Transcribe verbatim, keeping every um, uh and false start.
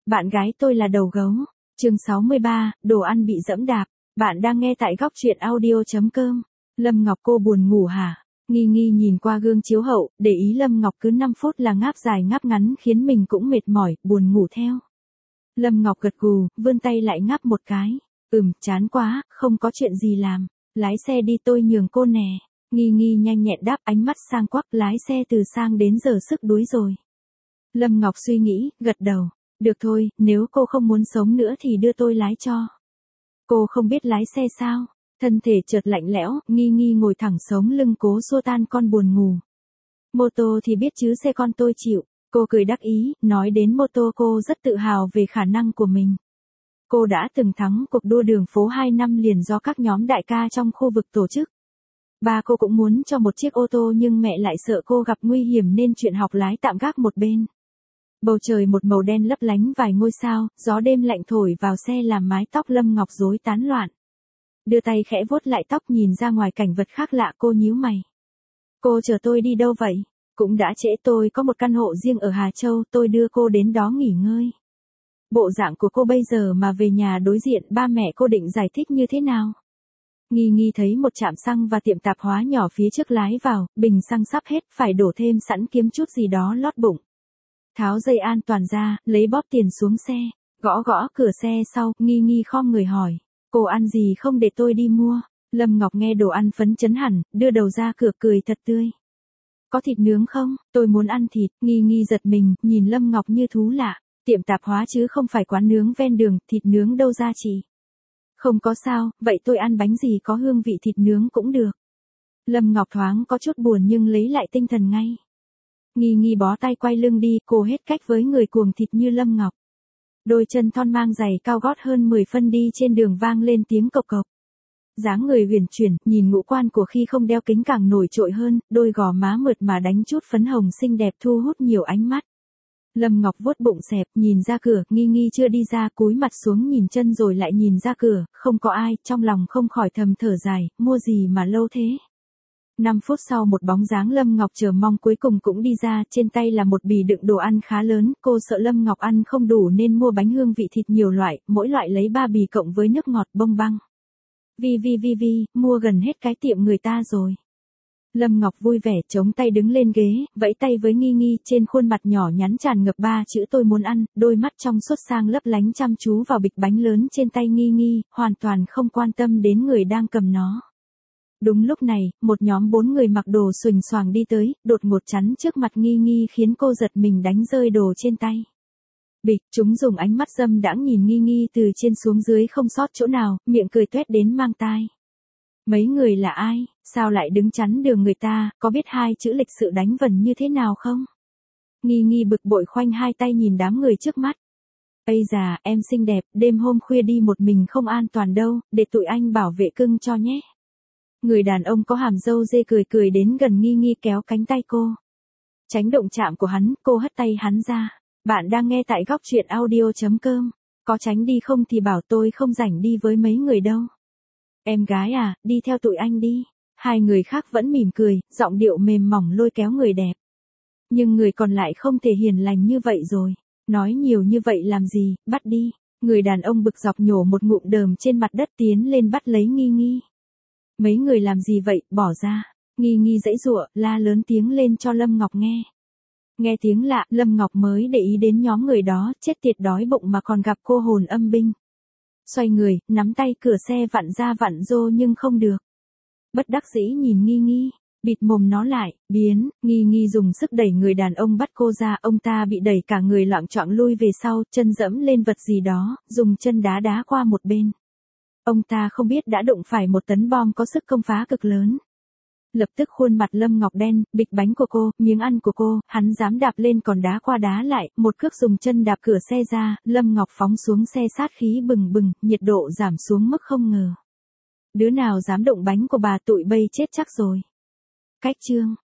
Bạn gái tôi là đầu gấu. Chương sáu mươi ba, đồ ăn bị dẫm đạp. Bạn đang nghe tại góc truyện audio chấm com. Lâm Ngọc, cô buồn ngủ hả? Nghi Nghi nhìn qua gương chiếu hậu, để ý Lâm Ngọc cứ năm phút là ngáp dài ngáp ngắn khiến mình cũng mệt mỏi, buồn ngủ theo. Lâm Ngọc gật gù, vươn tay lại ngáp một cái. Ừm, chán quá, không có chuyện gì làm. Lái xe đi, tôi nhường cô nè. Nghi Nghi nhanh nhẹn đáp, ánh mắt sang quắc, lái xe từ sang đến giờ sức đuối rồi. Lâm Ngọc suy nghĩ, gật đầu. Được thôi, nếu cô không muốn sống nữa thì đưa tôi lái cho. Cô không biết lái xe sao? Thân thể chợt lạnh lẽo, Nghi Nghi ngồi thẳng sống lưng cố xua tan con buồn ngủ. Mô tô thì biết chứ xe con tôi chịu. Cô cười đắc ý, nói đến mô tô cô rất tự hào về khả năng của mình. Cô đã từng thắng cuộc đua đường phố hai năm liền do các nhóm đại ca trong khu vực tổ chức. Ba cô cũng muốn cho một chiếc ô tô nhưng mẹ lại sợ cô gặp nguy hiểm nên chuyện học lái tạm gác một bên. Bầu trời một màu đen lấp lánh vài ngôi sao, gió đêm lạnh thổi vào xe làm mái tóc Lâm Ngọc rối tán loạn. Đưa tay khẽ vuốt lại tóc nhìn ra ngoài cảnh vật khác lạ, cô nhíu mày. Cô chờ tôi đi đâu vậy? Cũng đã trễ, tôi có một căn hộ riêng ở Hà Châu, tôi đưa cô đến đó nghỉ ngơi. Bộ dạng của cô bây giờ mà về nhà đối diện ba mẹ cô định giải thích như thế nào? Nghi Nghi thấy một trạm xăng và tiệm tạp hóa nhỏ phía trước lái vào, bình xăng sắp hết, phải đổ thêm sẵn kiếm chút gì đó lót bụng. Tháo dây an toàn ra, lấy bóp tiền xuống xe, gõ gõ cửa xe sau, Nghi Nghi khom người hỏi. Cô ăn gì không để tôi đi mua? Lâm Ngọc nghe đồ ăn phấn chấn hẳn, đưa đầu ra cửa cười thật tươi. Có thịt nướng không? Tôi muốn ăn thịt. Nghi Nghi giật mình, nhìn Lâm Ngọc như thú lạ. Tiệm tạp hóa chứ không phải quán nướng ven đường, thịt nướng đâu ra chị? Không có sao, vậy tôi ăn bánh gì có hương vị thịt nướng cũng được. Lâm Ngọc thoáng có chút buồn nhưng lấy lại tinh thần ngay. Nghi Nghi bó tay quay lưng đi, cô hết cách với người cuồng thịt như Lâm Ngọc. Đôi chân thon mang giày cao gót hơn mười phân đi trên đường vang lên tiếng cộc cộc. Dáng người huyền chuyển, nhìn ngũ quan của khi không đeo kính càng nổi trội hơn, đôi gò má mượt mà đánh chút phấn hồng xinh đẹp thu hút nhiều ánh mắt. Lâm Ngọc vuốt bụng xẹp, nhìn ra cửa, Nghi Nghi chưa đi ra, cúi mặt xuống nhìn chân rồi lại nhìn ra cửa, không có ai, trong lòng không khỏi thầm thở dài, mua gì mà lâu thế. Năm phút sau một bóng dáng Lâm Ngọc chờ mong cuối cùng cũng đi ra, trên tay là một bì đựng đồ ăn khá lớn, cô sợ Lâm Ngọc ăn không đủ nên mua bánh hương vị thịt nhiều loại, mỗi loại lấy ba bì cộng với nước ngọt bông băng. Vi vi vi vi, mua gần hết cái tiệm người ta rồi. Lâm Ngọc vui vẻ chống tay đứng lên ghế, vẫy tay với Nghi Nghi, trên khuôn mặt nhỏ nhắn tràn ngập ba chữ tôi muốn ăn, đôi mắt trong suốt sang lấp lánh chăm chú vào bịch bánh lớn trên tay Nghi Nghi, hoàn toàn không quan tâm đến người đang cầm nó. Đúng lúc này, một nhóm bốn người mặc đồ xuềnh xoàng đi tới, đột ngột chắn trước mặt Nghi Nghi khiến cô giật mình đánh rơi đồ trên tay. Bịch, chúng dùng ánh mắt dâm đãng nhìn Nghi Nghi từ trên xuống dưới không sót chỗ nào, miệng cười toét đến mang tai. Mấy người là ai, sao lại đứng chắn đường người ta, có biết hai chữ lịch sự đánh vần như thế nào không? Nghi Nghi bực bội khoanh hai tay nhìn đám người trước mắt. Ây già, em xinh đẹp, đêm hôm khuya đi một mình không an toàn đâu, để tụi anh bảo vệ cưng cho nhé. Người đàn ông có hàm râu dê cười cười đến gần Nghi Nghi kéo cánh tay cô. Tránh động chạm của hắn, cô hất tay hắn ra. Bạn đang nghe tại góc truyện audio chấm com. Có tránh đi không thì bảo tôi không rảnh đi với mấy người đâu. Em gái à, đi theo tụi anh đi. Hai người khác vẫn mỉm cười, giọng điệu mềm mỏng lôi kéo người đẹp. Nhưng người còn lại không thể hiền lành như vậy rồi. Nói nhiều như vậy làm gì, bắt đi. Người đàn ông bực dọc nhổ một ngụm đờm trên mặt đất tiến lên bắt lấy Nghi Nghi. Mấy người làm gì vậy, bỏ ra. Nghi Nghi giãy giụa, la lớn tiếng lên cho Lâm Ngọc nghe. Nghe tiếng lạ, Lâm Ngọc mới để ý đến nhóm người đó, chết tiệt đói bụng mà còn gặp cô hồn âm binh. Xoay người, nắm tay cửa xe vặn ra vặn rô nhưng không được. Bất đắc dĩ nhìn Nghi Nghi, bịt mồm nó lại, biến, Nghi Nghi dùng sức đẩy người đàn ông bắt cô ra, ông ta bị đẩy cả người loạng choạng lui về sau, chân dẫm lên vật gì đó, dùng chân đá đá qua một bên. Ông ta không biết đã đụng phải một tấn bom có sức công phá cực lớn. Lập tức khuôn mặt Lâm Ngọc đen, bịch bánh của cô, miếng ăn của cô, hắn dám đạp lên còn đá qua đá lại, một cước dùng chân đạp cửa xe ra, Lâm Ngọc phóng xuống xe sát khí bừng bừng, nhiệt độ giảm xuống mức không ngờ. Đứa nào dám đụng bánh của bà tụi bây chết chắc rồi. Cách chương